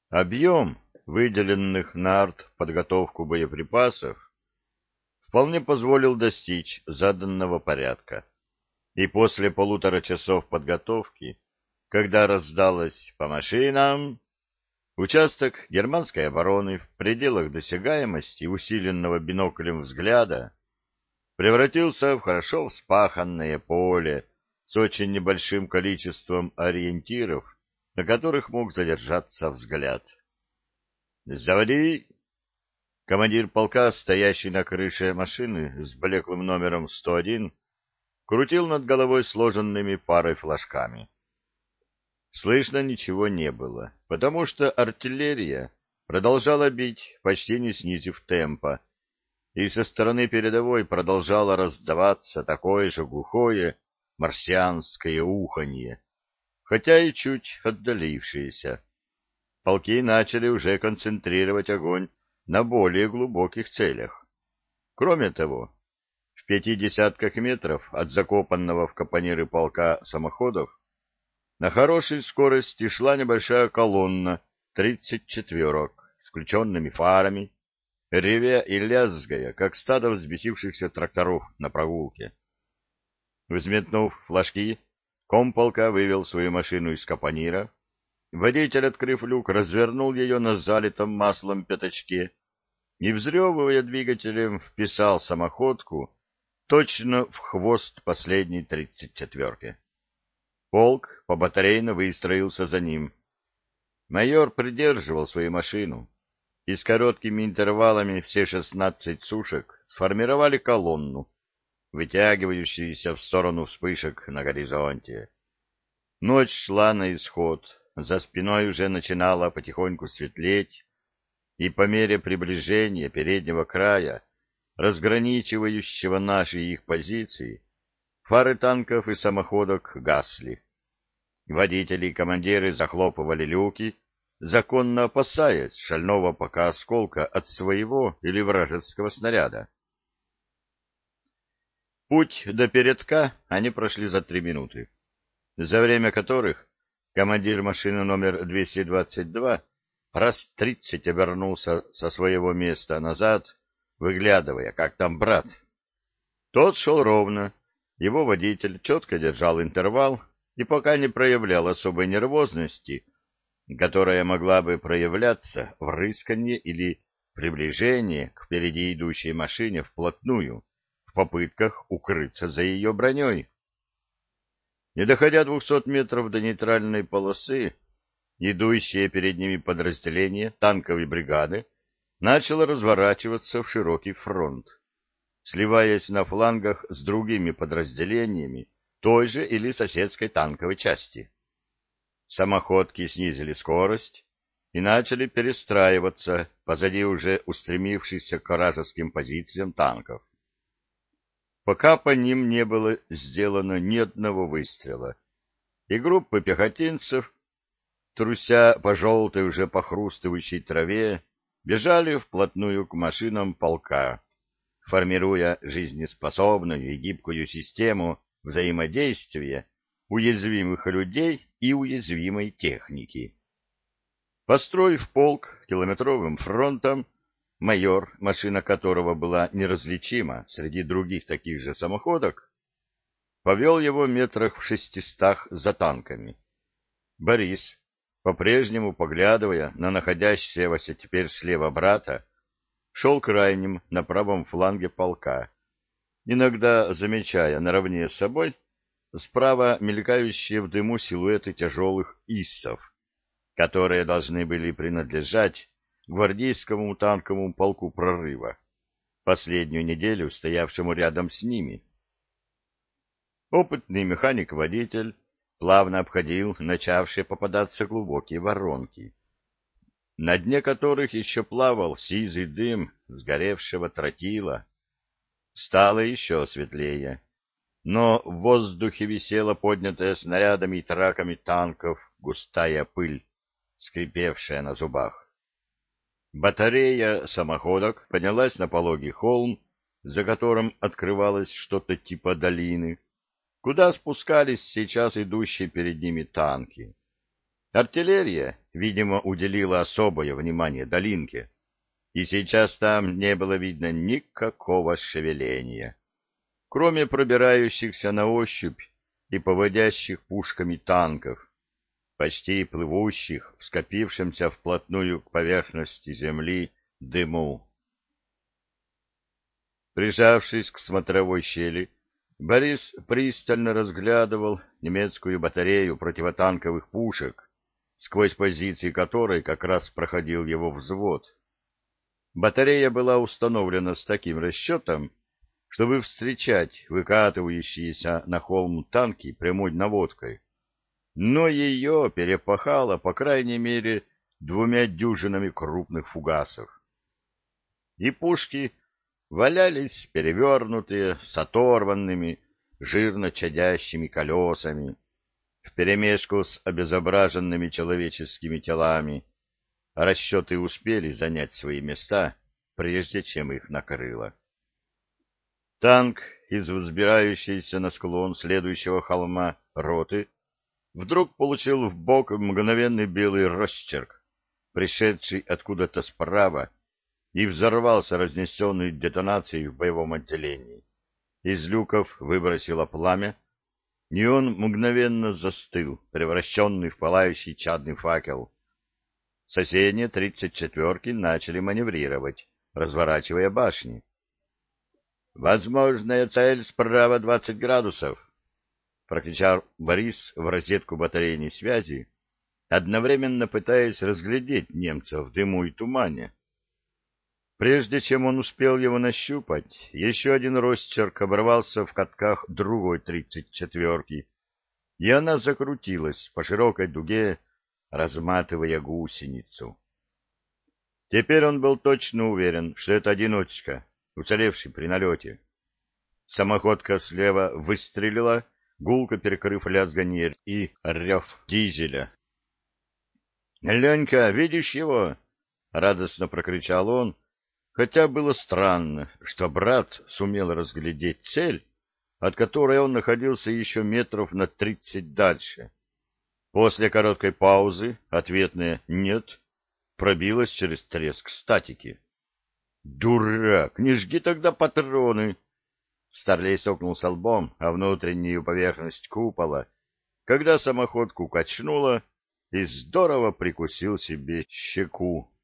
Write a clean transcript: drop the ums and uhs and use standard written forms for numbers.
Объем выделенных на артподготовку боеприпасов вполне позволил достичь заданного порядка. И после 1,5 часа подготовки, когда раздалось «по машинам», участок германской обороны в пределах досягаемости усиленного биноклем взгляда превратился в хорошо вспаханное поле с очень небольшим количеством ориентиров, на которых мог задержаться взгляд. «Заводи!» Командир полка, стоящий на крыше машины с блеклым номером 101, крутил над головой сложенными парой флажками. Слышно ничего не было, потому что артиллерия продолжала бить, почти не снизив темпа, и со стороны передовой продолжало раздаваться такое же глухое марсианское уханье, хотя и чуть отдалившееся. Полки начали уже концентрировать огонь на более глубоких целях. Кроме того, в 50 метров от закопанного в капониры полка самоходов на хорошей скорости шла небольшая колонна 34-ок с включенными фарами, ревя и лязгая, как стадо взбесившихся тракторов на прогулке. Взметнув флажки, комполка вывел свою машину из капонира. Водитель, открыв люк, развернул ее на залитом маслом пятачке и, взрёвывая двигателем, вписал самоходку точно в хвост последней 34-ки. Полк побатарейно выстроился за ним. Майор придерживал свою машину, и с короткими интервалами все 16 сушек сформировали колонну, вытягивающуюся в сторону вспышек на горизонте. Ночь шла на исход, за спиной уже начинало потихоньку светлеть, и по мере приближения переднего края, разграничивающего наши и их позиции, фары танков и самоходок гасли. Водители и командиры захлопывали люки, законно опасаясь шального пока осколка от своего или вражеского снаряда. Путь до передка они прошли за 3 минуты, за время которых командир машины номер 222 раз 30 обернулся со своего места назад, выглядывая, как там брат. Тот шел ровно, его водитель четко держал интервал и пока не проявлял особой нервозности, которая могла бы проявляться в рысканье или приближении к впереди идущей машине вплотную, в попытках укрыться за ее броней. Не доходя 200 метров до нейтральной полосы, идущее перед ними подразделение танковой бригады начало разворачиваться в широкий фронт, сливаясь на флангах с другими подразделениями той же или соседской танковой части. Самоходки снизили скорость и начали перестраиваться позади уже устремившихся к вражеским позициям танков. Пока по ним не было сделано ни одного выстрела, и группы пехотинцев, труся по желтой уже похрустывающей траве, бежали вплотную к машинам полка, формируя жизнеспособную и гибкую систему взаимодействия уязвимых людей и уязвимой техники. Построив полк километровым фронтом, майор, машина которого была неразличима среди других таких же самоходок, повел его метрах в 600 за танками. Борис, по-прежнему поглядывая на находящегося теперь слева брата, шел крайним на правом фланге полка, иногда замечая наравне с собой справа мелькающие в дыму силуэты тяжелых иссов, которые должны были принадлежать гвардейскому танковому полку прорыва, последнюю неделю стоявшему рядом с ними. Опытный механик-водитель плавно обходил начавшие попадаться глубокие воронки, на дне которых еще плавал сизый дым сгоревшего тротила. Стало еще светлее, но в воздухе висела поднятая снарядами и траками танков густая пыль, скрипевшая на зубах. Батарея самоходок поднялась на пологий холм, за которым открывалось что-то типа долины, куда спускались сейчас идущие перед ними танки. Артиллерия, видимо, уделила особое внимание долинке, и сейчас там не было видно никакого шевеления, кроме пробирающихся на ощупь и поводящих пушками танков, почти плывущих в скопившемся вплотную к поверхности земли дыму. Прижавшись к смотровой щели, Борис пристально разглядывал немецкую батарею противотанковых пушек, сквозь позиции которой как раз проходил его взвод. Батарея была установлена с таким расчетом, чтобы встречать выкатывающиеся на холм танки прямой наводкой, но ее перепахало, по крайней мере, 2 дюжинами крупных фугасов. И пушки валялись перевернутые, с оторванными, жирно чадящими колесами, вперемешку с обезображенными человеческими телами, а расчеты успели занять свои места, прежде чем их накрыло. Танк из взбирающейся на склон следующего холма роты вдруг получил в бок мгновенный белый росчерк, пришедший откуда-то справа, и взорвался разнесенный детонацией в боевом отделении. Из люков выбросило пламя, и он мгновенно застыл, превращенный в пылающий чадный факел. Соседние 34-ки начали маневрировать, разворачивая башни. «Возможная цель справа 20 градусов!» — прокричал Борис в розетку батарейной связи, одновременно пытаясь разглядеть немцев в дыму и тумане. Прежде чем он успел его нащупать, еще один росчерк оборвался в катках другой 34-ки, и она закрутилась по широкой дуге, разматывая гусеницу. Теперь он был точно уверен, что это одиночка, уцелевший при налете. Самоходка слева выстрелила, гулко перекрыв лязганье и рев дизеля. — Ленька, видишь его? — радостно прокричал он, хотя было странно, что брат сумел разглядеть цель, от которой он находился еще метров на 30 дальше. После короткой паузы ответное «нет» пробилось через треск статики. «Дурак! Не жги тогда патроны!» Старлей сокнулся лбом о внутреннюю поверхность купола, когда самоходку качнуло, и здорово прикусил себе щеку.